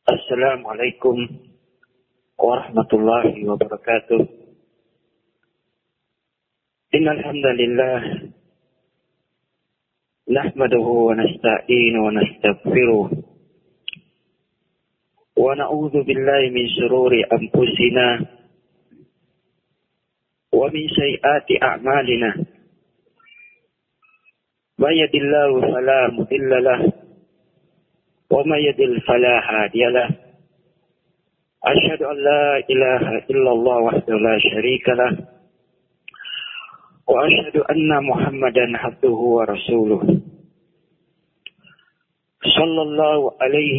Assalamualaikum warahmatullahi wabarakatuh. Innal hamdalillah nahmaduhu wa nasta'inu wa nastaghfiruh wa na'udzu billahi min shururi anfusina wa min sayyiati a'malina. May yahdihillahu fala mudilla lahu وَمَا يَضْلِلْ فَلَا هَادِيَ لَهُ أَشْهَدُ أَن لَّا إِلَٰهَ إِلَّا اللَّهُ وَحْدَهُ لَا شَرِيكَ لَهُ وَأَشْهَدُ أَنَّ مُحَمَّدًا عَبْدُهُ وَرَسُولُهُ صلى الله عليه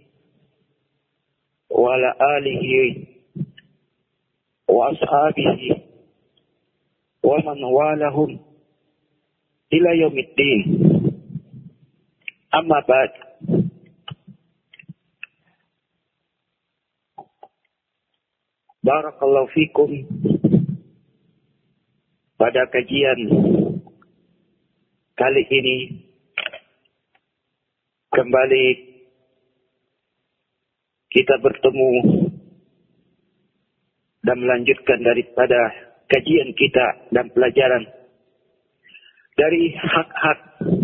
وعلى آله وأصحابه ومن والهم إلى يوم الدين. أما بعد, barakallahu fikum. Pada kajian kali ini kembali kita bertemu dan melanjutkan daripada kajian kita dan pelajaran dari hak-hak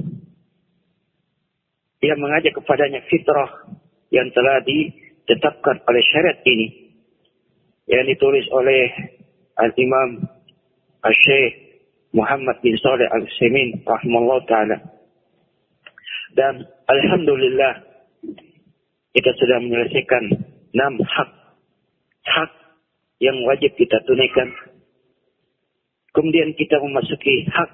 yang mengajak kepadanya fitrah yang telah ditetapkan oleh syariat ini, yang ditulis oleh Al-Imam Al-Syekh Muhammad bin Shalih Al-Utsaimin rahimahullah ta'ala. Dan alhamdulillah kita sudah menyelesaikan 6 hak yang wajib kita tunaikan. Kemudian kita memasuki hak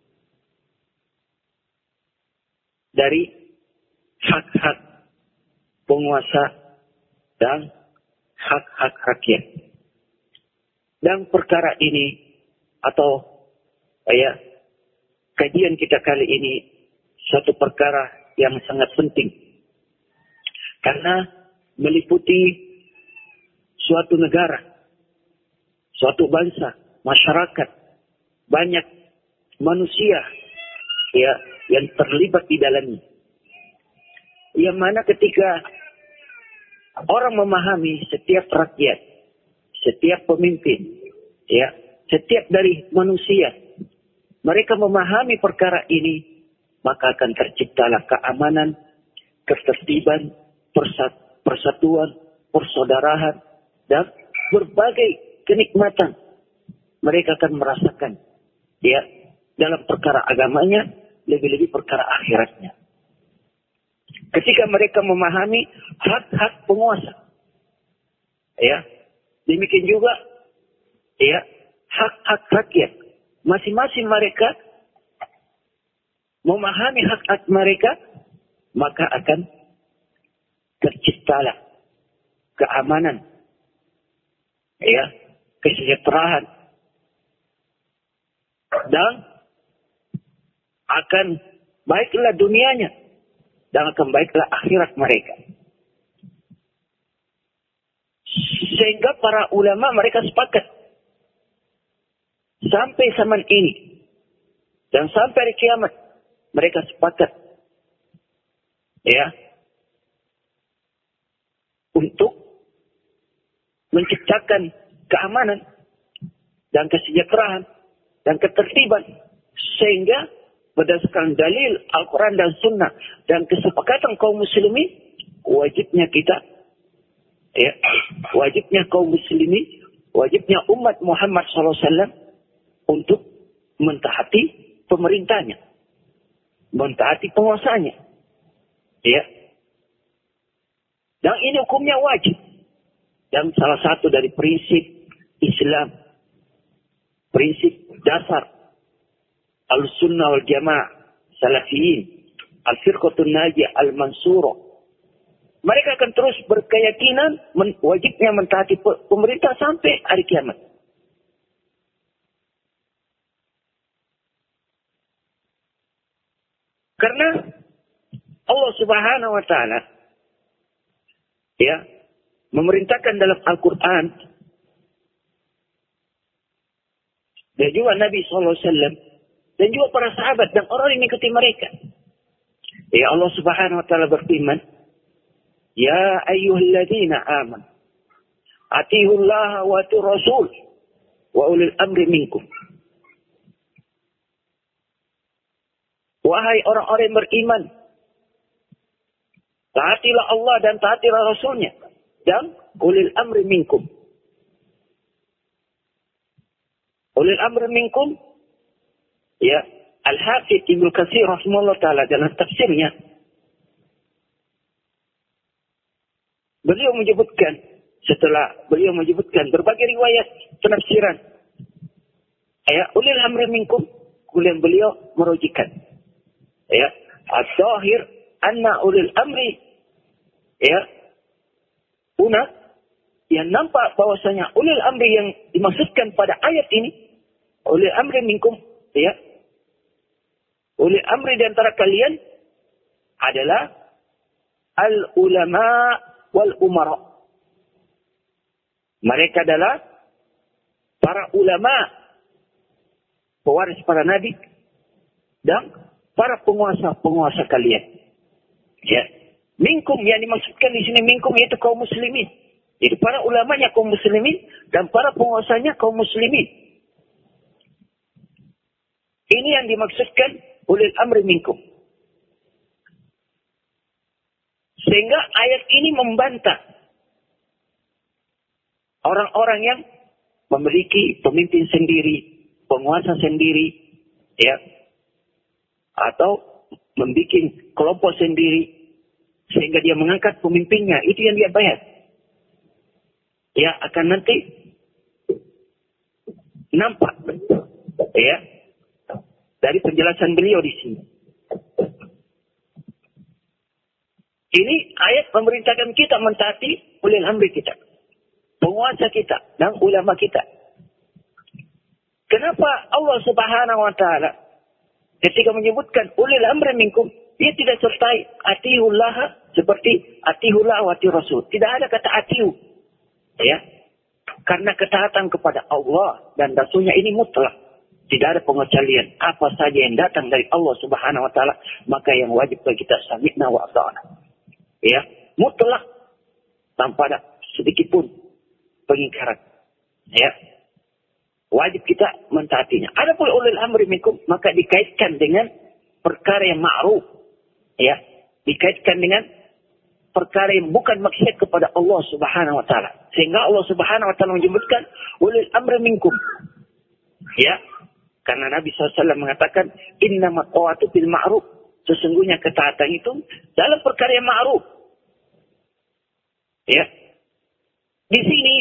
dari hak-hak penguasa dan hak-hak rakyat. Dan perkara ini atau kajian kita kali ini satu perkara yang sangat penting, karena meliputi suatu negara, suatu bangsa, masyarakat, banyak manusia yang terlibat di dalamnya. Yang mana ketika orang memahami setiap rakyat, setiap pemimpin, setiap dari manusia, mereka memahami perkara ini, maka akan terciptalah keamanan, ketertiban, persatuan, persaudaraan, dan berbagai kenikmatan mereka akan merasakan dalam perkara agamanya, lebih-lebih perkara akhiratnya. Ketika mereka memahami hak-hak penguasa, demikian juga hak-hak rakyat, masing-masing mereka memahami hak-hak mereka, maka akan terciptalah keamanan, kesejahteraan, dan akan baiklah dunianya dan akan baiklah akhirat mereka. Sehingga para ulama mereka sepakat sampai zaman ini dan sampai hari kiamat, mereka sepakat untuk menciptakan keamanan dan kesejahteraan dan ketertiban, sehingga berdasarkan dalil Al-Quran dan Sunnah dan kesepakatan kaum muslimin, wajibnya kita, wajibnya kaum muslimin, wajibnya umat Muhammad SAW untuk mentaati pemerintahnya, mentaati penguasanya. Dan ini hukumnya wajib. Dan salah satu dari prinsip Islam, prinsip dasar Al-Sunnah wal Jamaah, Salafiyin, Al-Firqatun Najiyah, Al-Mansurah, mereka akan terus berkeyakinan wajibnya mentaati pemerintah sampai hari kiamat. Karena Allah Subhanahu wa Ta'ala memerintahkan dalam Al-Quran, dan juga Nabi SAW, dan juga para sahabat dan orang yang mengikuti mereka. Allah Subhanahu wa Ta'ala berfirman, Ya ayyuhalladzina amanu atiiullaha wa atiiur rasul wa ulil amri minkum. Wahai orang-orang yang beriman, taatilah Allah dan taatilah Rasulnya dan ulil amri minkum. Ulil amri minkum, ya, Al-Hafidz Ibnu Katsir rahimahullah taala dalam tafsirnya, beliau menyebutkan berbagai riwayat penafsiran. Ya, ulil amri minkum, kemudian beliau merujikan. Ya, az-zahir anna ulil amri, ya, yang nampak bahwasanya ulil amri yang dimaksudkan pada ayat ini, ulil amri minkum, ya, ulil amri di antara kalian adalah al-ulama wal umara. Mereka adalah para ulama, pewaris para nabi, dan para penguasa kalian. Ya. Minkum yang dimaksudkan di sini minkum yaitu kaum muslimin. Jadi para ulamanya kaum muslimin dan para penguasanya kaum muslimin. Ini yang dimaksudkan ulil amri minkum. Sehingga ayat ini membantah orang-orang yang memiliki pemimpin sendiri, penguasa sendiri, ya, atau membuat kelompok sendiri sehingga dia mengangkat pemimpinnya, itu yang dia bayar. Ya, akan nanti nampak, ya, dari penjelasan beliau di sini. Ini ayat memerintahkan kita mentaati ulil amri kita, penguasa kita dan ulama kita. Kenapa Allah Subhanahu wa taala ketika menyebutkan ulil amri minkum, dia tidak sertai atiullah seperti atiullah wa atiur rasul. Tidak ada kata atiu. Ya. Karena ketaatan kepada Allah dan Rasulnya ini mutlak. Tidak ada pengecualian. Apa saja yang datang dari Allah Subhanahu wa taala, maka yang wajib bagi kita sami'na wa ata'na. Ya, mutlak tanpa ada sedikit pun pengingkaran. Ya. Wajib kita mentaatinya. Ada pula ulil amri minkum, maka dikaitkan dengan perkara yang ma'ruf. Ya, dikaitkan dengan perkara yang bukan maksiat kepada Allah Subhanahu wa taala. Sehingga Allah Subhanahu wa taala menyebutkan ulil amri minkum. Ya. Karena Nabi SAW mengatakan innamat ta'atu bil ma'ruf. Sesungguhnya ketaatan itu dalam perkara yang ma'ruf. Ya. Di sini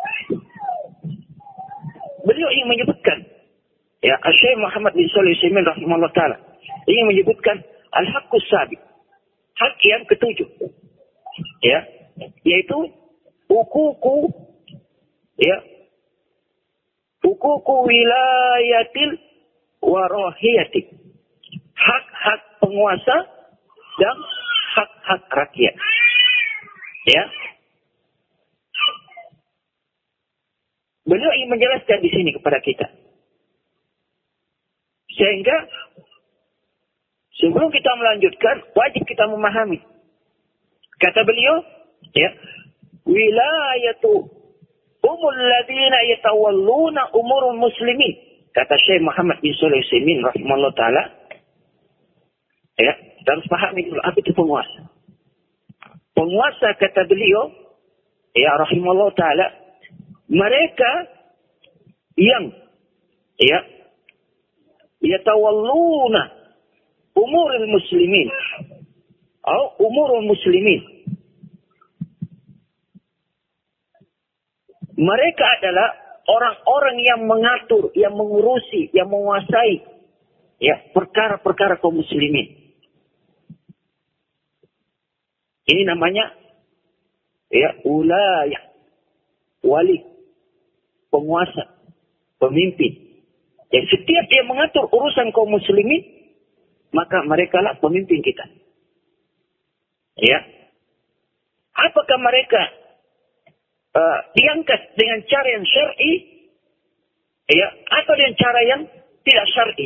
beliau ingin menyebutkan, ya, Syekh Muhammad bin Shalih Al-Utsaimin rahimahullah taala ingin menyebutkan al-haqqus sabiq, hak yang ketujuh, ya, yaitu hukuku, ya, hukuku wilayatil warahiyati, hak-hak penguasa dan hak-hak rakyat, ya. Beliau ingin menjelaskan di sini kepada kita. Sehingga sebelum kita melanjutkan, wajib kita memahami. Kata beliau, ya, wilayatu umul ladina yatawalluna umurul muslimin. Kata Syekh Muhammad bin Shalih Al-Utsaimin rahimahullah taala, ya, kita harus pahami dulu apa itu penguasa. Penguasa, kata beliau, ya, rahimahullah taala, mereka yang, ya, yatawalluna umurul muslimin atau umurul muslimin. Mereka adalah orang-orang yang mengatur, yang mengurusi, yang menguasai, ya, perkara-perkara kaum muslimin. Ini namanya, ya, ulayah, wali, penguasa, pemimpin. Yang setiap dia mengatur urusan kaum muslimin, maka mereka lah pemimpin kita. Ya. Apakah mereka diangkat dengan cara yang syar'i, ya, atau dengan cara yang tidak syar'i?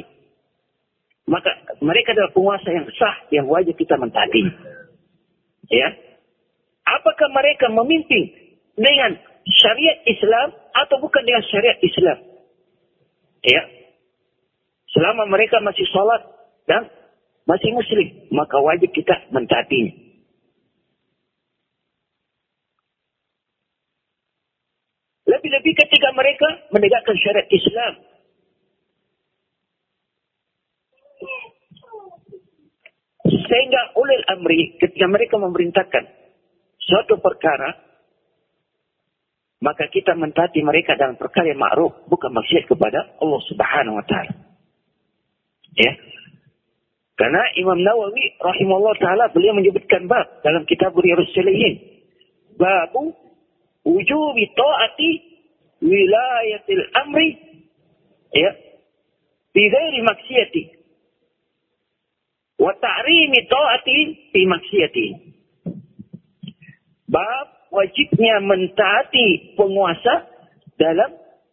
Maka mereka adalah penguasa yang sah, yang wajib kita mentaati. Ya. Apakah mereka memimpin dengan syariat Islam atau bukan dengan syariat Islam? Ya. Selama mereka masih sholat dan masih muslim, maka wajib kita mentaatinya. Lebih-lebih ketika mereka menegakkan syariat Islam. Sehingga ulil amri ketika mereka memerintahkan suatu perkara, maka kita mentaati mereka dalam perkara yang ma'ruf, bukan maksiat kepada Allah Subhanahu wa taala. Ya. Karena Imam Nawawi rahimahullah taala beliau menyebutkan bab dalam kitab Riyadhus Shalihin, babu wujubi ta'ati wilayatil amri ya bi ghairi maksiyati wa ta'rimi ta'ati bi maksiyati. Bab wajibnya mentaati penguasa dalam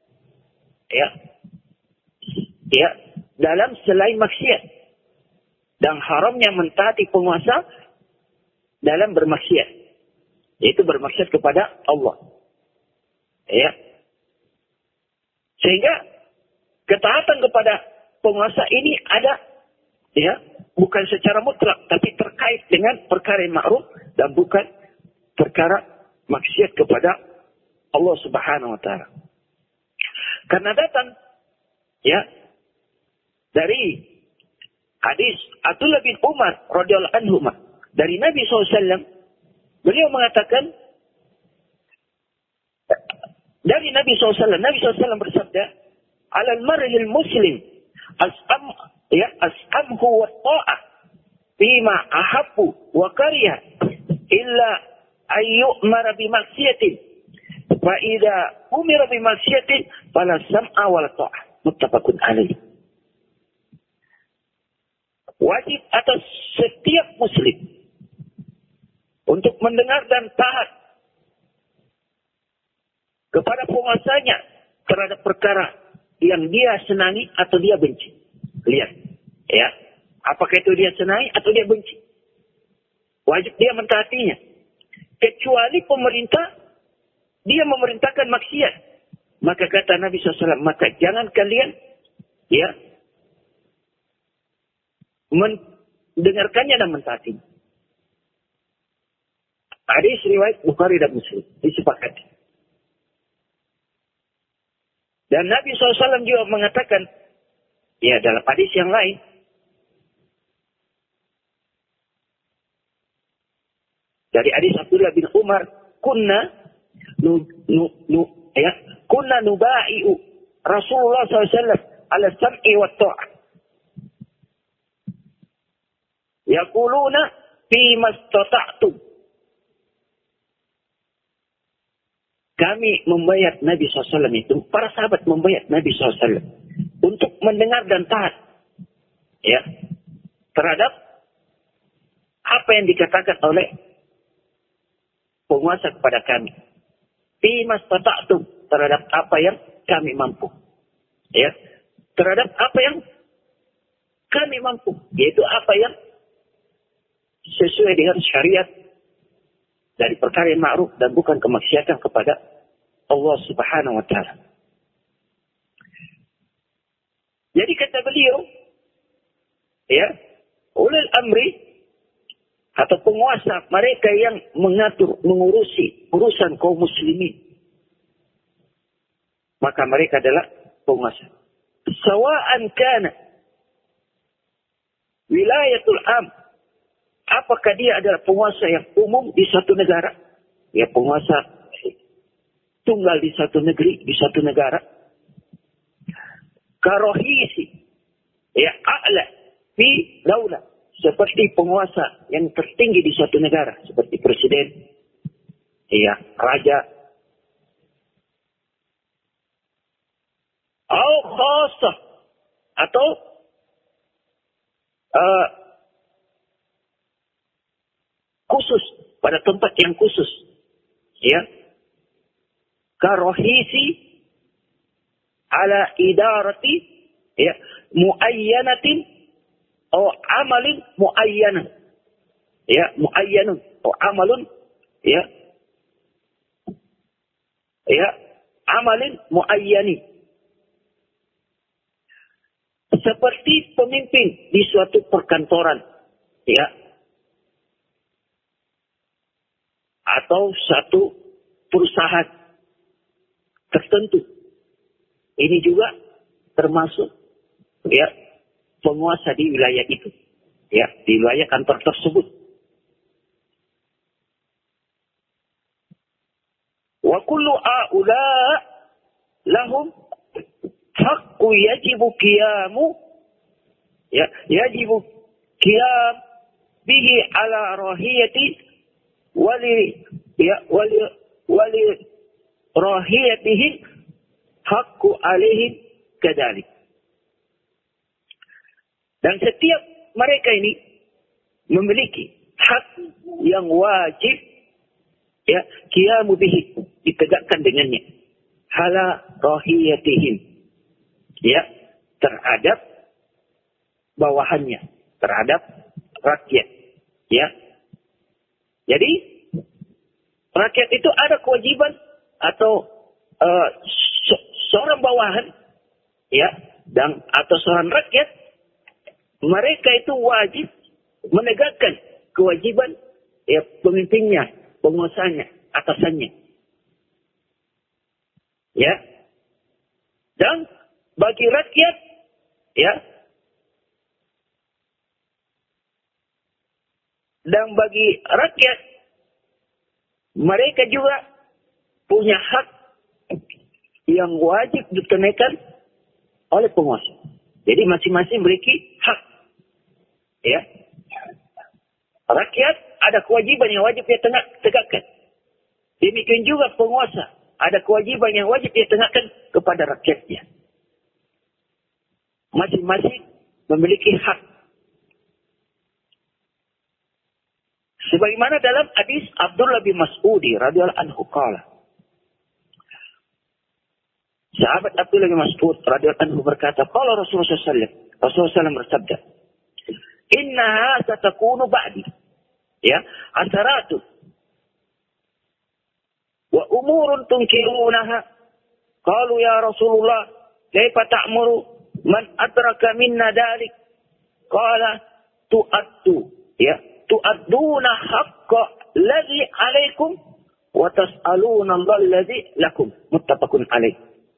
dalam selain maksiat, dan haramnya mentaati penguasa dalam bermaksiat, yaitu bermaksiat kepada Allah. Ya. Sehingga ketaatan kepada penguasa ini ada, ya, bukan secara mutlak, tapi terkait dengan perkara yang ma'ruf dan bukan perkara maksiat kepada Allah Subhanahu wa taala. Karena datang ya dari hadis Abdullah bin Umar radhiyallahu anhu dari Nabi SAW, beliau mengatakan dari Nabi SAW bersabda, "Alal mar'il muslim as'amhu wa ta'ah bima ahabbu wa kariha illa ayyu'mara bi maksiatin fa idza umira bi maksiatin fala sam'a wa la ta'ah." Muttafaqun alaih. Wajib atas setiap muslim untuk mendengar dan taat kepada penguasanya terhadap perkara yang dia senangi atau dia benci. Lihat, ya. Apakah itu dia senangi atau dia benci? Wajib dia mentaatinya. Kecuali pemerintah, dia memerintahkan maksiat. Maka kata Nabi SAW, maka jangan kalian, ya, mendengarkannya dan mentaatinya. Hadis riwayat Bukhari dan Muslim, disepakati. Dan Nabi SAW juga mengatakan, ya dalam hadis yang lain, dari hadis Abdullah bin Umar, kunna nuba'i'u Rasulullah SAW ala sam'i wa ta'ah. Yaquluna fima istata'tum. Kami membayar Nabi SAW itu, para sahabat membayar Nabi SAW untuk mendengar dan taat, ya, terhadap apa yang dikatakan oleh penguasa kepada kami. Fima istata'tum, terhadap apa yang kami mampu, ya, terhadap apa yang kami mampu, yaitu apa yang sesuai dengan syariat dari perkara yang ma'ruf dan bukan kemaksiatan kepada Allah Subhanahu wa taala. Jadi kata beliau, ya, ulul amri atau penguasa, mereka yang mengatur, mengurusi urusan kaum muslimin, maka mereka adalah penguasa. Sawa'an kana wilayatul am, apakah dia adalah penguasa yang umum di satu negara, ya, penguasa tunggal di satu negeri, di satu negara, karohisi, ya, a'la fi daulah, seperti penguasa yang tertinggi di suatu negara, seperti presiden, ya, raja, khasah, atau khusus, pada tempat yang khusus, ya, karohisi ala idarati, ya, muayyanatin atau amalin muayyanan, ya, muayyanun atau amalun ya, ya, amalin muayyani. Seperti pemimpin di suatu perkantoran, ya, atau satu perusahaan tertentu. Ini juga termasuk, ya, penguasa di wilayah itu, ya, di wilayah kantor tersebut. Wa kullu aula lahum haqqu yajibu qiyamu, ya, yajibu qiyam bihi ala rahiyati wali rahiyatihi haqqu alaihim kadzalik. Dan setiap mereka ini memiliki hak yang wajib, ya, qiyamu bihi, ditegakkan dengannya, ala rahiyatihim, ya, terhadap bawahannya, terhadap rakyat, ya. Jadi rakyat itu ada kewajiban atau seorang bawahan, ya, dan atau seorang rakyat, mereka itu wajib menegakkan kewajiban, ya, pemimpinnya, penguasanya, atasannya, ya. Dan bagi rakyat, ya, dan bagi rakyat, mereka juga punya hak yang wajib ditunaikan oleh penguasa. Jadi masing-masing memiliki hak, ya. Rakyat ada kewajiban yang wajib dia tegakkan. Demikian juga penguasa ada kewajiban yang wajib dia tegakkan kepada rakyatnya. Masing-masing memiliki hak. Sebagaimana dalam hadis Abdullah bin Mas'ud radhiyallahu anhu qala. Sahabat Abdullah bin Mas'ud radhiyallahu anhu berkata, qala Rasulullah sallallahu alaihi wasallam, Rasulullah SAW bersabda, "Innaha satakunu ba'di." Ya, asaratu wa umurun tunkirunaha. Qalu ya Rasulullah, kaifa ta'muru man adraka minna dalik? Qala tu'addu, ya, tu'adduna haqqa alladhi 'alaikum wa tas'aluna alladhi lakum. Muttafaqun alaih.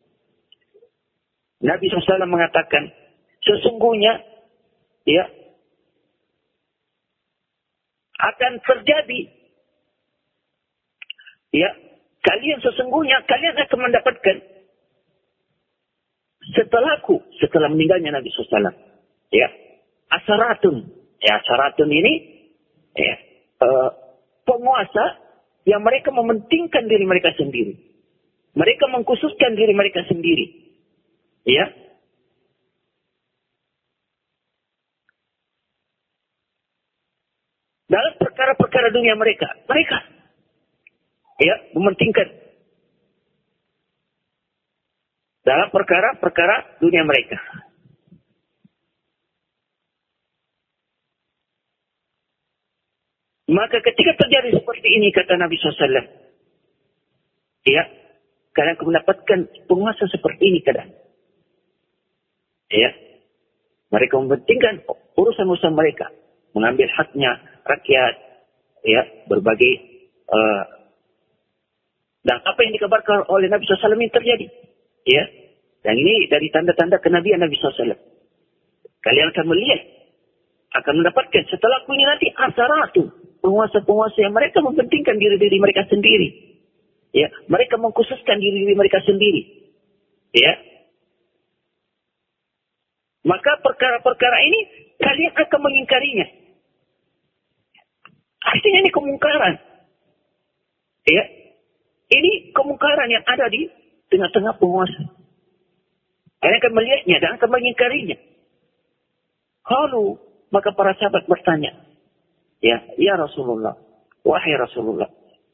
Nabi SAW mengatakan, sesungguhnya, ya, akan terjadi, ya, kalian akan mendapatkan setelah meninggalnya Nabi SAW, ya, asaratun. Ya, asaratun ini, ya, penguasa yang mereka mementingkan diri mereka sendiri. Mereka mengkhususkan diri mereka sendiri, ya. Dalam perkara-perkara dunia mereka, ya, mementingkan dalam perkara-perkara dunia mereka. Maka ketika terjadi seperti ini, kata Nabi SAW, ya, kalian akan mendapatkan penguasa seperti ini kadang. Ya, mereka mementingkan urusan-urusan mereka, mengambil haknya rakyat, ya, berbagai dan apa yang dikabarkan oleh Nabi SAW ini terjadi, ya. Dan ini dari tanda-tanda kenabian Nabi SAW. Kalian akan melihat, akan mendapatkan setelah ini nanti asaratu, penguasa-penguasa yang mereka mementingkan diri mereka sendiri, ya, mereka mengkhususkan diri mereka sendiri, ya. Maka perkara-perkara ini kalian akan mengingkarinya. Artinya ini kemungkaran. Ya. Ini kemungkaran yang ada di tengah-tengah penguasa. Kalian akan melihatnya dan akan mengingkarinya. Lalu, maka para sahabat bertanya, ya Rasulullah, wahai Rasulullah,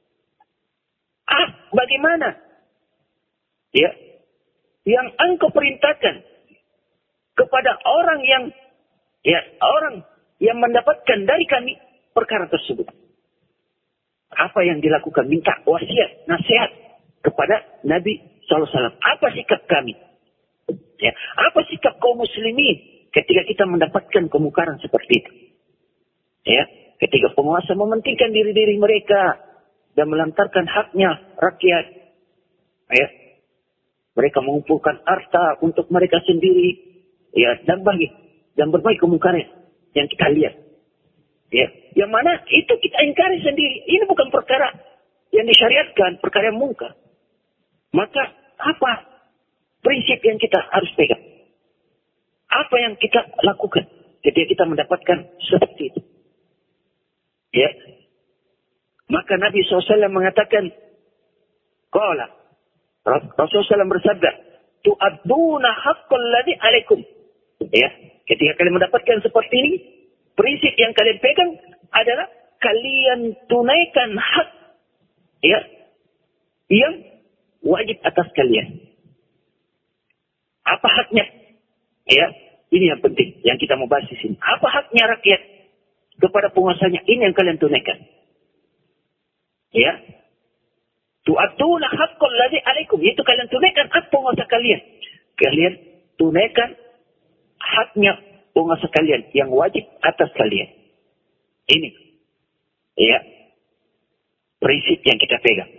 bagaimana, ya, yang engkau perintahkan kepada orang yang mendapatkan dari kami perkara tersebut? Apa yang dilakukan? Minta wasiat, nasihat kepada Nabi SAW. Apa sikap kami? Ya, apa sikap kaum muslimin ketika kita mendapatkan kemungkaran seperti itu? Ya, ketika penguasa mementingkan diri-diri mereka dan melantarkan haknya rakyat, ya, mereka mengumpulkan harta untuk mereka sendiri, ya, dan berbagai kemungkaran yang kita lihat, ya, yang mana itu kita ingkari sendiri. Ini bukan perkara yang disyariatkan, perkara yang mungkar. Maka apa prinsip yang kita harus pegang? Apa yang kita lakukan ketika kita mendapatkan seperti itu? Ya, maka Nabi SAW mengatakan, qala, Rasulullah SAW bersabda, tu'adduna haqqal ladzi alaikum. Ya, ketika kalian mendapatkan seperti ini, prinsip yang kalian pegang adalah kalian tunaikan hak, ya, yang wajib atas kalian. Apa haknya? Ya, ini yang penting yang kita mau bahas di sini. Apa haknya rakyat kepada penguasanya? Ini yang kalian tunaikan. Ya. Tu'adduna haqqal ladzi alaikum. Itu kalian tunaikan hak penguasa kalian. Kalian tunaikan haknya penguasa kalian yang wajib atas kalian. Ini. Ya. Prinsip yang kita pegang.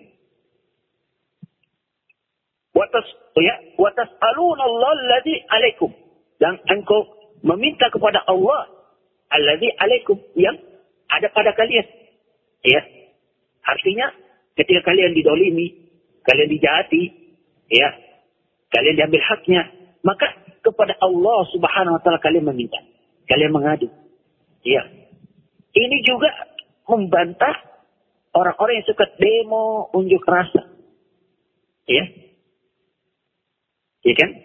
Watas aluna Allah alladzi alaikum. Dan engkau meminta kepada Allah alladzi alaikum, yang ada pada kalian. Ya. Artinya ketika kalian didolimi, kalian dijahati, ya, kalian diambil haknya, maka kepada Allah Subhanahu wa taala kalian meminta, kalian mengadu. Ya. Ini juga membantah orang-orang yang suka demo, unjuk rasa. Ya. Ya kan?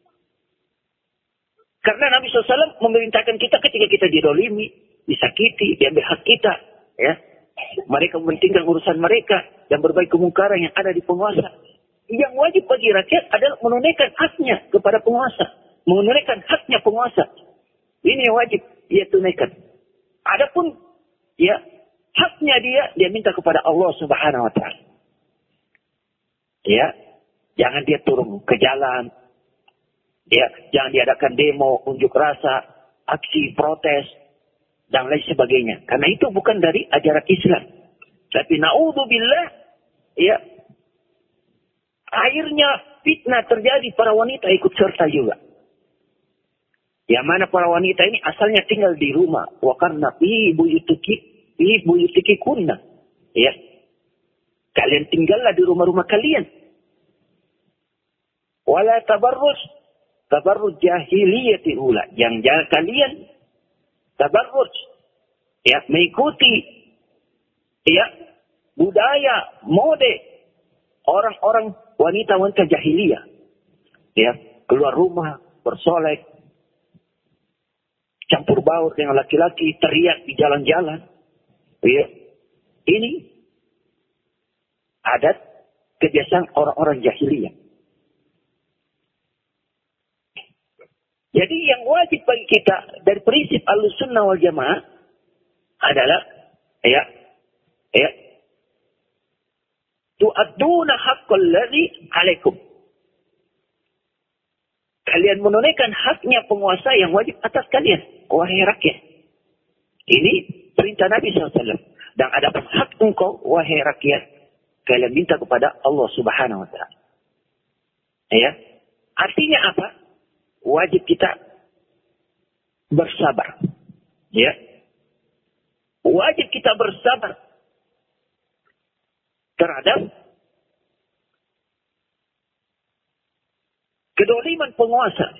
Karena Nabi SAW memerintahkan kita ketika kita didolimi, disakiti, diambil hak kita, ya. Mereka mementingkan urusan mereka dan berbagai kemungkaran yang ada di penguasa. Yang wajib bagi rakyat adalah menunaikan haknya kepada penguasa, menunaikan haknya penguasa. Ini yang wajib dia tunaikan. Adapun ya haknya dia minta kepada Allah Subhanahu wa taala. Ya, jangan dia turun ke jalan. Ya, jangan diadakan demo, unjuk rasa, aksi protes, dan lain sebagainya. Karena itu bukan dari ajaran Islam. Tapi na'udzubillah, ya, akhirnya fitnah terjadi, para wanita ikut serta juga. Yang mana para wanita ini asalnya tinggal di rumah. Wa karna fi buyutiki kunna. Ya. Kalian tinggallah di rumah-rumah kalian. Wala tabarruj jahiliyati ula. Jangan kalian tabarruj, ya, mengikuti, ya, budaya, mode orang-orang wanita-wanita jahiliyah. Ya, keluar rumah, bersolek, campur baur dengan laki-laki, teriak di jalan-jalan. Ya. Ini adat kebiasaan orang-orang jahiliyah. Jadi yang wajib bagi kita dari prinsip Ahlussunnah wal Jamaah adalah ya tu'adduna haqqal ladzi 'alaikum. Kalian menunaikan haknya penguasa yang wajib atas kalian, wahai rakyat. Ini perintah Nabi SAW. Dan ada hak engkau, wahai rakyat, kalian minta kepada Allah Subhanahu wa taala. Ya. Artinya apa? Wajib kita bersabar. Ya. Wajib kita bersabar terhadap kedoliman penguasa.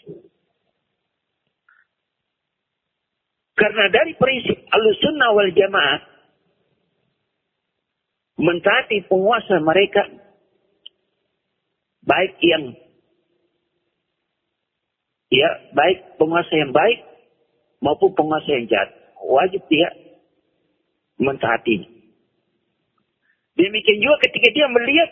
Karena dari prinsip Ahlussunnah wal Jamaah mentaati penguasa mereka, baik penguasa yang baik maupun penguasa yang jahat, wajib dia mentaati. Demikian juga ketika dia melihat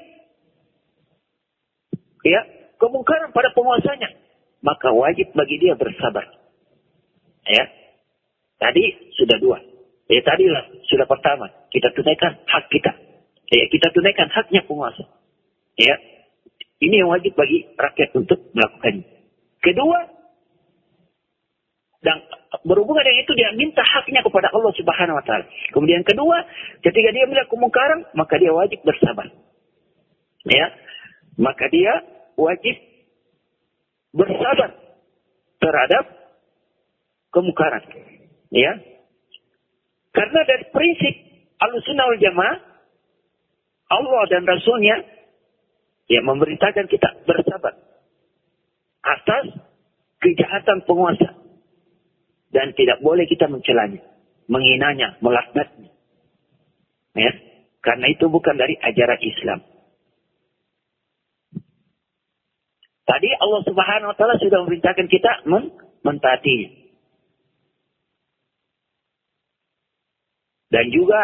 ya kemungkaran pada penguasanya, maka wajib bagi dia bersabar. Ya, tadi sudah dua. Tadilah sudah pertama, kita tunaikan hak kita. Ya, kita tunaikan haknya penguasa. Ya, ini yang wajib bagi rakyat untuk melakukannya. Kedua, dan berhubungan dengan itu dia minta haknya kepada Allah Subhanahu wa taala. Kemudian kedua, ketika dia melihat kemungkaran, maka dia wajib bersabar. Ya. Maka dia wajib bersabar terhadap kemungkaran. Ya. Karena dari prinsip Ahlussunnah wal Jamaah, Allah dan Rasulnya ya memerintahkan kita bersabar atas kejahatan penguasa. Dan tidak boleh kita mencelanya, menghinanya, melaknatnya. Ya, karena itu bukan dari ajaran Islam. Tadi Allah Subhanahu wa taala sudah memerintahkan kita mentaatinya. Dan juga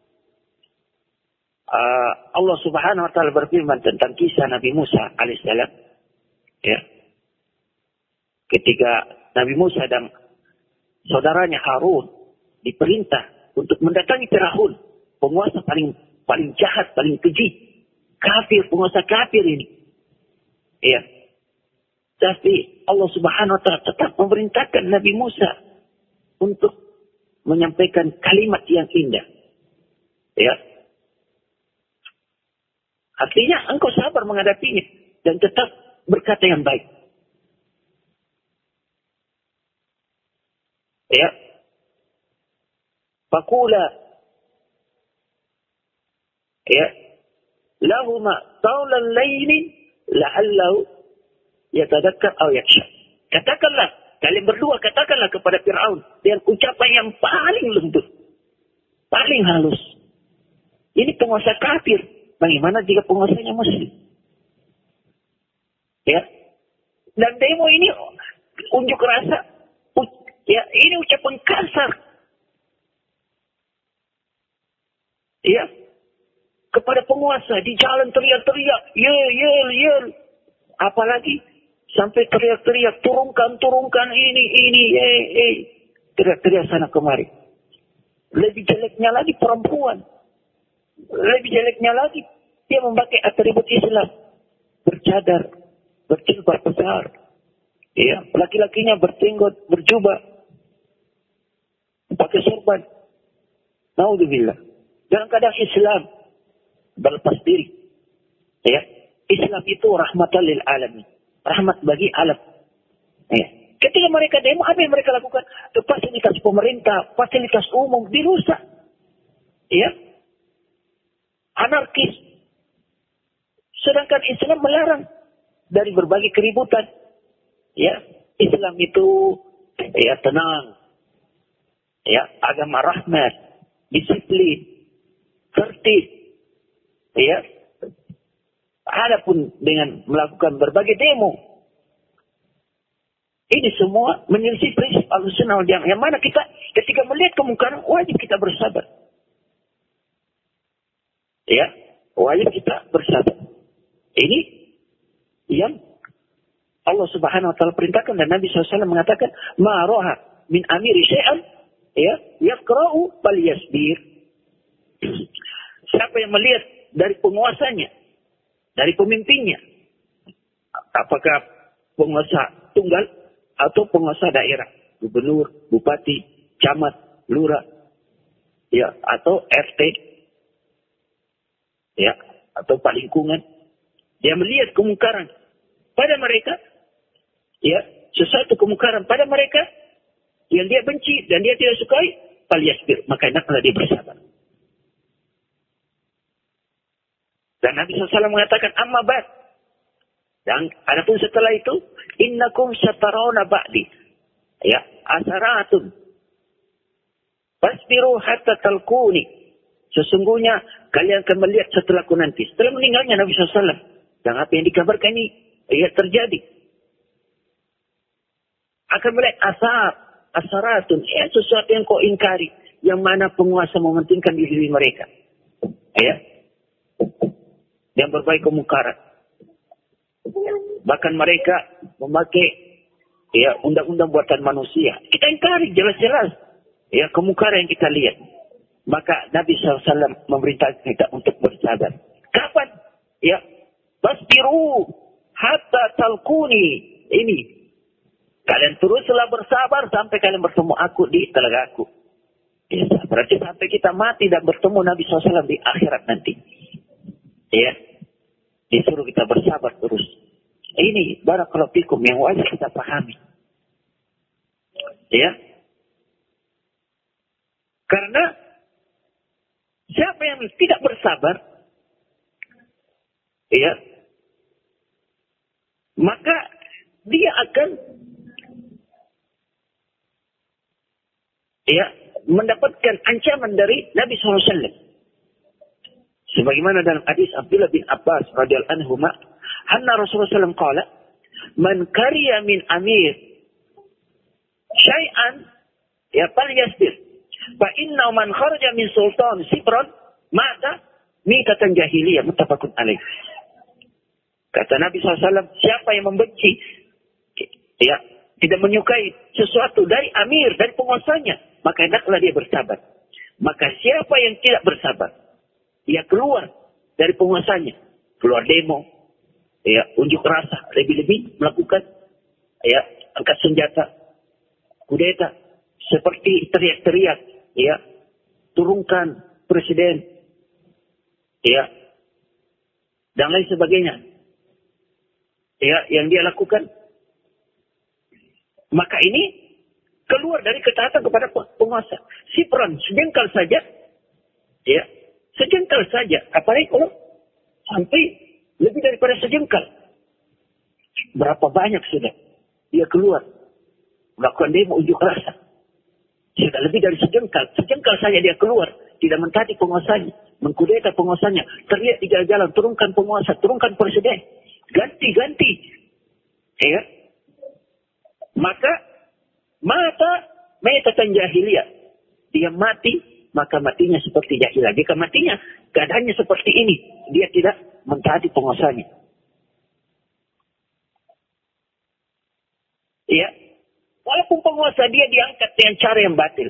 Allah Subhanahu wa taala berfirman tentang kisah Nabi Musa alaihissalam. Ya. Ketika Nabi Musa dan saudaranya Harun diperintah untuk mendatangi Firaun, penguasa paling jahat, paling keji, kafir, penguasa kafir ini. Ya. Tapi Allah Subhanahu wa taala tetap memerintahkan Nabi Musa untuk menyampaikan kalimat yang indah. Ya. Artinya engkau sabar menghadapinya dan tetap berkata yang baik. Ya. Faqula ya lahuma qawlan layyin la'allahu yatadakkar aw yakhsha. Katakanlah, kalian berdua katakanlah kepada Firaun dengan ucapan yang paling lembut, paling halus. Ini penguasa kafir. Bagaimana jika penguasanya muslim? Ya. Dan demo ini unjuk rasa. Ya, ini ucapan kasar. Ya. Kepada penguasa di jalan teriak-teriak, yel. Apalagi sampai teriak-teriak, turunkan ini, teriak-teriak sana kemari. Lebih jeleknya lagi perempuan. Lebih jeleknya lagi dia memakai atribut Islam, bercadar, berjilbab besar. Ya, laki-lakinya berjenggot, berjubah, pakai sorban. Naudzubillah. Dalam keadaan Islam berlepas diri. Ya, Islam itu rahmatan lil alamin, rahmat bagi alam. Ya. Ketika mereka demo, apa yang mereka lakukan? Fasilitas pemerintah, fasilitas umum dirusak. Ya, anarkis. Sedangkan Islam melarang dari berbagai keributan. Ya, Islam itu ya tenang. Ya, agama rahmat, disiplin, tertib. Ya. Adapun dengan melakukan berbagai demo, ini semua menyelisih prinsip Ahlussunnah wal Jamaah. Yang mana kita ketika melihat kemungkaran wajib kita bersabar. Ya, wajib kita bersabar. Ini yang Allah Subhanahu wa taala perintahkan dan Nabi SAW mengatakan, "Ma raha min amiri syai'an ya yaqra'u bal yasbir." Siapa yang melihat dari penguasanya, dari pemimpinnya, apakah penguasa tunggal atau penguasa daerah, gubernur, bupati, camat, lurah, ya, atau RT, ya, atau Pak Lingkungan, dia melihat kemungkaran pada mereka, ya, sesuatu kemungkaran pada mereka yang dia benci dan dia tidak sukai, falyasbir, maka hendaklah dia bersabar. Dan Nabi SAW mengatakan, amma ba'd, dan adapun setelah itu, innakum satarawna ba'di, ya, asaratun, fasbiru hatta talquni, sesungguhnya kalian akan melihat setelahku nanti. Setelah meninggalnya Nabi SAW, dan apa yang dikabarkan ini, ya, terjadi. Akan melihat asaratun, ya, sesuatu yang kau ingkari, yang mana penguasa mementingkan diri mereka. Ya. Yang berbagai kemungkaran. Bahkan mereka memakai ya undang-undang buatan manusia. Kita ingkari jelas-jelas ya kemungkaran yang kita lihat. Maka Nabi SAW memerintahkan kita untuk bersabar. Kapan? Ya, basbiru hatta talquni. Ini. Kalian teruslah bersabar sampai kalian bertemu aku di telagaku. Ya, berarti sampai kita mati dan bertemu Nabi SAW di akhirat nanti. Ya, disuruh kita bersabar terus. Ini barakallahu fikum yang wajib kita pahami. Ya, karena siapa yang tidak bersabar, ya, maka dia akan, ya, mendapatkan ancaman dari Nabi SAW. Sebagaimana dalam hadis Abdullah bin Abbas radhiyallahu anhu, anna Rasulullah SAW qala, man kariya min amir syai'an ya falyasbir. Fa inna man kharaja min sultan sibran mata mitatan jahiliyah, muttafaqun alaih. Kata Nabi SAW, siapa yang membenci, ya, tidak menyukai sesuatu dari amir, dari penguasanya, maka hendaklah dia bersabar. Maka siapa yang tidak bersabar, dia keluar dari penguasanya, keluar demo, ya, unjuk rasa, lebih-lebih melakukan, ya, angkat senjata, kudeta, seperti teriak-teriak, ya, turunkan presiden, ya, dan lain sebagainya, ya, yang dia lakukan, maka ini keluar dari ketaatan kepada penguasa. Sipran, sejengkal saja, ya, sejengkal saja, apalagi kalau sampai lebih daripada sejengkal. Berapa banyak sudah dia keluar melakukan demo unjuk rasa. Sudah lebih dari sejengkal. Sejengkal saja dia keluar. Tidak mentaati penguasanya. Mengkudeta penguasanya. Teriak di jalan-jalan. Turunkan penguasa. Turunkan presiden. Ganti-ganti. Ya. Maka mata metatan jahiliyah. Dia mati. Maka matinya seperti jahiliyah. Jika matinya keadaannya seperti ini. Dia tidak mentaati penguasanya. Ya. Walaupun penguasa dia diangkat dengan cara yang batil,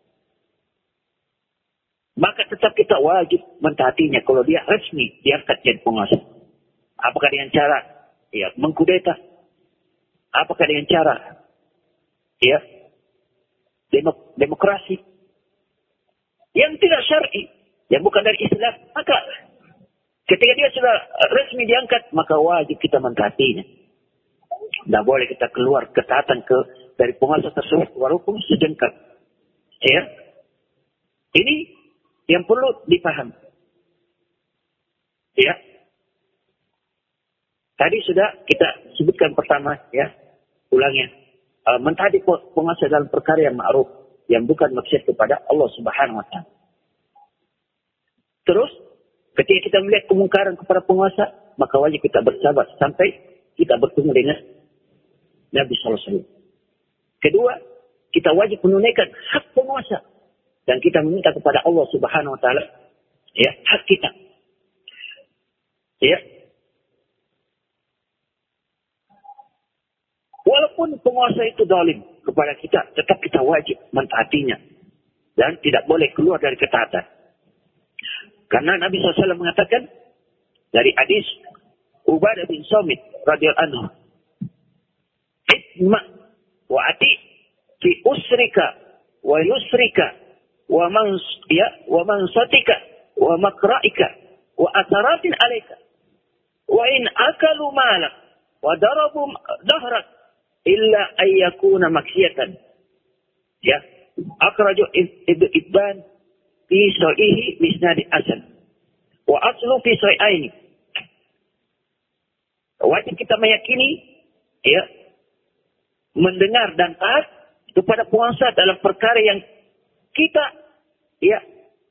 maka tetap kita wajib mentaatinya kalau dia resmi diangkat jadi penguasa. Apakah dengan cara, ya, mengkudeta? Apakah dengan cara, ya, demokrasi yang tidak syar'i, yang bukan dari Islam? Maka ketika dia sudah resmi diangkat, maka wajib kita mentaatinya. Tidak boleh kita keluar ketaatan dari penguasa tersebut walaupun sejengkal. Ya. Ini yang perlu dipahami. Ya. Tadi sudah kita sebutkan pertama, ya, ulangnya. Mentaati penguasa dalam perkara yang ma'ruf, yang bukan maksiat kepada Allah Subhanahu wa taala. Terus ketika kita melihat kemungkaran kepada penguasa, maka wajib kita bersabar sampai kita bertemu dengan Nabi SAW. Kedua, kita wajib menunaikan hak penguasa. Dan kita meminta kepada Allah Subhanahu wa taala, ya, hak kita. Ya. Walaupun penguasa itu zalim kepada kita, tetap kita wajib mentaatinya. Dan tidak boleh keluar dari ketaatan. Karena Nabi SAW mengatakan dari hadis Ubadah bin Samit radhiyallahu anhu, "Isma wa ati fi usrika wa yusrika wa mansatika wa makra'ika wa asaratin alaika wa in akalu malak wa darabu dahrak illa an yakuna maksiyatan." Ya, akhrajo Ibnu Ibban fi sahihi misnad hasan wa aslu fi sahihaini. Wajib kita meyakini, ya, mendengar dan taat kepada penguasa dalam perkara yang kita, ya,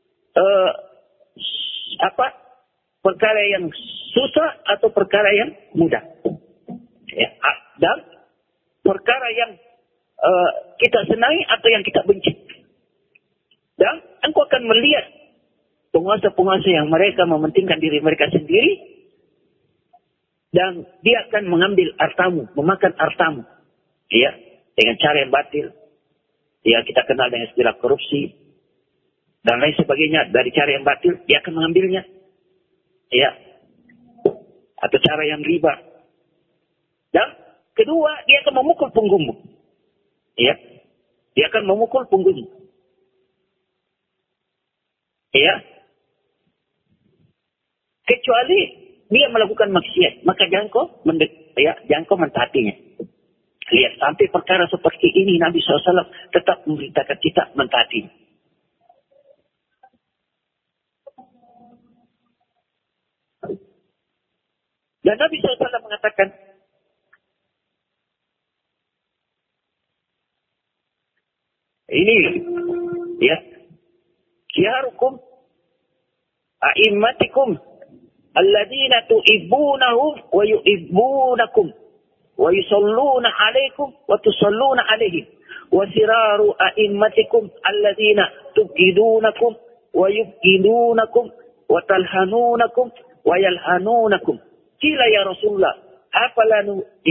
perkara yang susah atau perkara yang mudah, ya, dan perkara yang kita senangi atau yang kita benci. Dan engkau akan melihat penguasa-penguasa yang mereka mementingkan diri mereka sendiri, dan dia akan mengambil hartamu, memakan hartamu, ya, dengan cara yang batil. Ya, kita kenal dengan istilah korupsi. dan lain sebagainya dari cara yang batil, dia akan mengambilnya. Ya. Atau cara yang riba. Dan kedua, dia akan memukul punggungmu. Ya. Dia akan memukul punggungmu. Ya. Kecuali dia melakukan maksiat, maka jangan kau mentaatinya. Lihat, sampai perkara seperti ini Nabi SAW tetap memerintahkan kita mentaati. Dan Nabi SAW mengatakan, ini ya, khiyarukum a'immatikum alladhina tu'ibbunahum wa yu'ibbunakum wa yusalluna alaikum wa tusalluna alaihim wa siraru a'immatikum alladhina tubgidunakum wa yubgidunakum wa talhanunakum wa yalhanunakum. Qila ya Rasulullah, hafala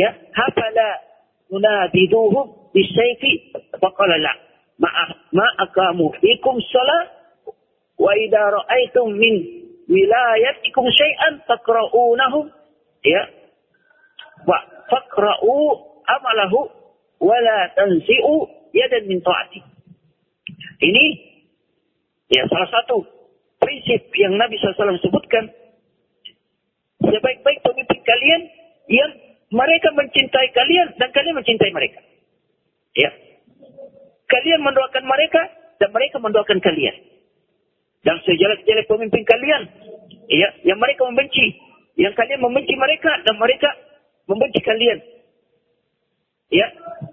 nunabiduhum bisayfi? Faqala la, ma aqamu fikum shalah wa idza ra'aytum min wilayatikum syai'an taqra'unahum ya wa faqra'u amalahu wa la tanzi'u yadan min ta'ati. Ini ya salah satu prinsip yang Nabi SAW sebutkan. Sebaik-baik pemimpin kalian yang mereka mencintai kalian dan kalian mencintai mereka. Ya. Kalian mendoakan mereka dan mereka mendoakan kalian. Dan sejelek-jelek pemimpin kalian, ya, yang mereka membenci, yang kalian membenci mereka dan mereka membenci kalian. Ya.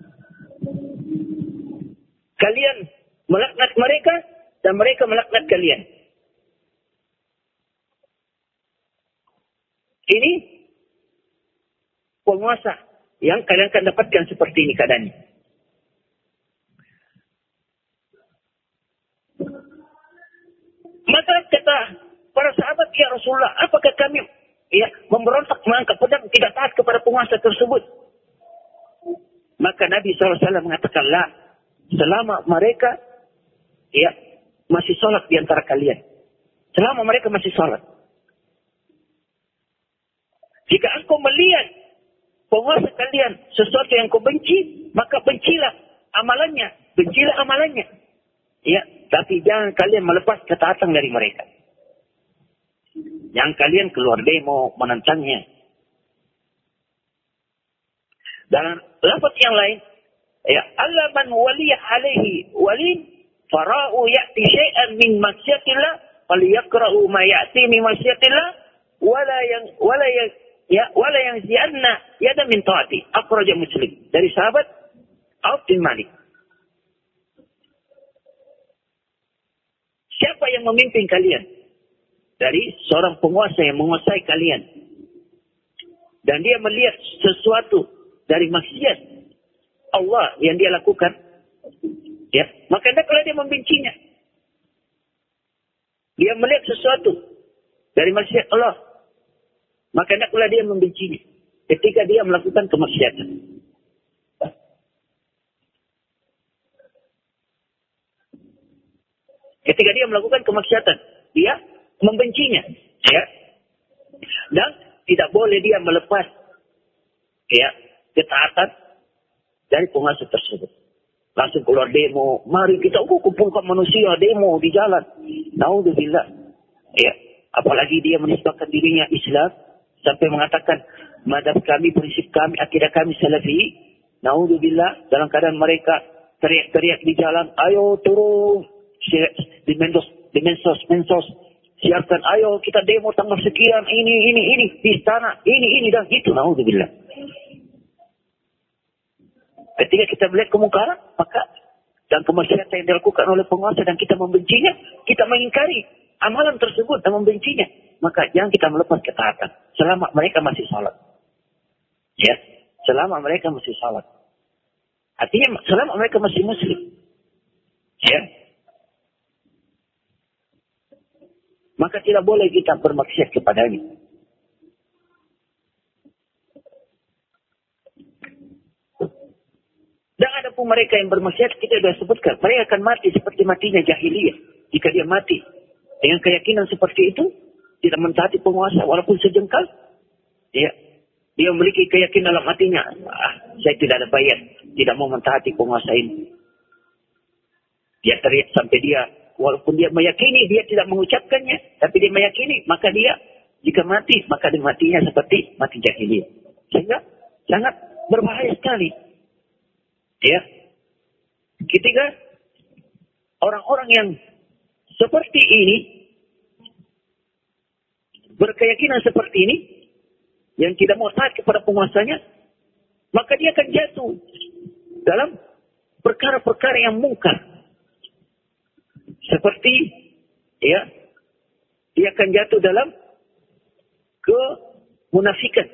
Kalian melaknat mereka dan mereka melaknat kalian. Ini penguasa yang kalian akan dapatkan seperti ini keadaannya. Maka kata para sahabat, ya Rasulullah, apakah kami memberontak mengangkat pedang tidak taat kepada penguasa tersebut? Maka Nabi SAW mengatakan, la, selama mereka masih sholat di antara kalian. Selama mereka masih sholat. Jika engkau melihat penguasa kalian sesuatu yang kau benci, maka bencilah amalannya. Ya, tapi jangan kalian melepas ketaatan dari mereka. Jangan kalian keluar demo menentangnya. Dalam lafaz yang lain, ya, Allah man waliya alaihi walin fara'u ya'ti syai'an min maksiatillah falyakra'u ma ya'ti min maksiatillah wala yang zianna yada min ta'ati. Akhrajahu Muslim. Dari sahabat Auf bin Malik. Siapa yang memimpin kalian? Dari seorang penguasa yang menguasai kalian. Dan dia melihat sesuatu dari maksiat Allah yang dia lakukan. Ya, maka hendaklah dia membencinya. Dia melihat sesuatu dari maksiat Allah. Maka hendaklah dia membencinya ketika dia melakukan kemaksiatan. Ketika dia melakukan kemaksiatan, dia membencinya. Ya. Dan tidak boleh dia melepas ketaatan dari penguasa tersebut. Langsung keluar demo, mari kita kumpulkan manusia demo di jalan. Naudzubillah. Ya. Apalagi dia menisbahkan dirinya Islam sampai mengatakan madhab kami, prinsip kami, akidah kami salafi. Naudzubillah, dalam keadaan mereka teriak-teriak di jalan, ayo turun di mensos siarkan, ayo kita demo tanggal sekian, ini di istana, ini dan itu. Naudzubillah. Ketika kita melihat kemungkaran, maka dan kemaksiatan yang dilakukan oleh penguasa dan kita membencinya, kita mengingkari amalan tersebut dan membencinya, maka jangan kita melepas ketaatan selama mereka masih salat. Ya, selama mereka masih salat. Artinya selama mereka masih muslim. Ya. Maka tidak boleh kita bermaksiat kepadanya. Dan ada pun mereka yang bermaksiat, kita sudah sebutkan, mereka akan mati seperti matinya jahiliyah. jika dia mati dengan keyakinan seperti itu, tidak mentaati penguasa walaupun sejengkal, ya, dia memiliki keyakinan dalam hatinya, saya tidak ada bayar, tidak mau mentaati penguasa ini. Dia teriak sampai dia, walaupun dia meyakini, dia tidak mengucapkannya, tapi dia meyakini, maka dia jika mati, maka dia matinya seperti mati jahiliyah. Sehingga sangat berbahaya sekali. Ya. Ketika orang-orang yang seperti ini, berkeyakinan seperti ini, yang tidak mau taat kepada penguasanya, maka dia akan jatuh dalam perkara-perkara yang mungkar. Seperti, ya, dia akan jatuh dalam kemunafikan.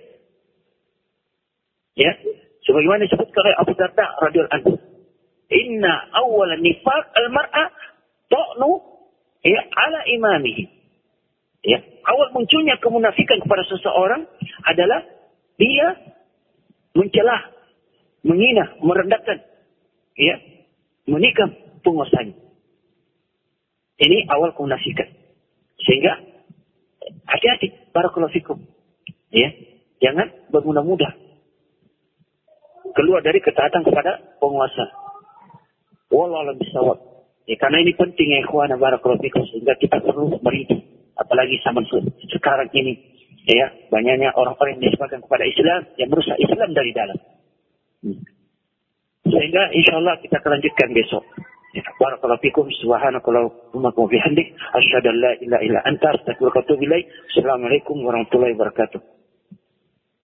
Ya, sebagaimana disebutkan oleh Abu Darda radhiyallahu anhu, inna awwala nifaq al-mar'a ta'nu ya ala imamihi. Ya, awal munculnya kemunafikan kepada seseorang adalah dia mencelah, menghina, merendahkan, ya, menikam penguasanya. Ini awal kemunafikan. Sehingga hati-hati, barakallahu fikum. Ya, jangan bermudah-mudah keluar dari ketaatan kepada penguasa. Wallahu a'lam bishawab. Ya, karena ini penting ya ikhwan barakallahu fikum, sehingga kita perlu beriman. Apalagi zaman sekarang ini, ya, banyaknya orang-orang yang disebabkan kepada Islam yang merusak Islam dari dalam. Sehingga insyaallah kita akan lanjutkan besok. Ya, barakallahu fikum, subhanakallahumma wa bihamdik, asyhadu an la ilaha illa anta, astaghfiruka wa atubu ilaik. Assalamualaikum warahmatullahi wabarakatuh.